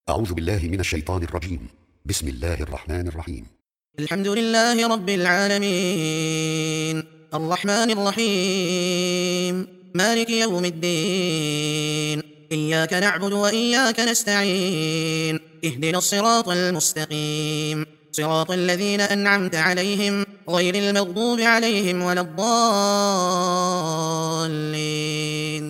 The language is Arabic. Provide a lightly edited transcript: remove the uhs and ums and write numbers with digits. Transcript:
أعوذ بالله من الشيطان الرجيم. بسم الله الرحمن الرحيم. الحمد لله رب العالمين، الرحمن الرحيم، مالك يوم الدين، إياك نعبد وإياك نستعين، اهدنا الصراط المستقيم، صراط الذين أنعمت عليهم غير المغضوب عليهم ولا الضالين.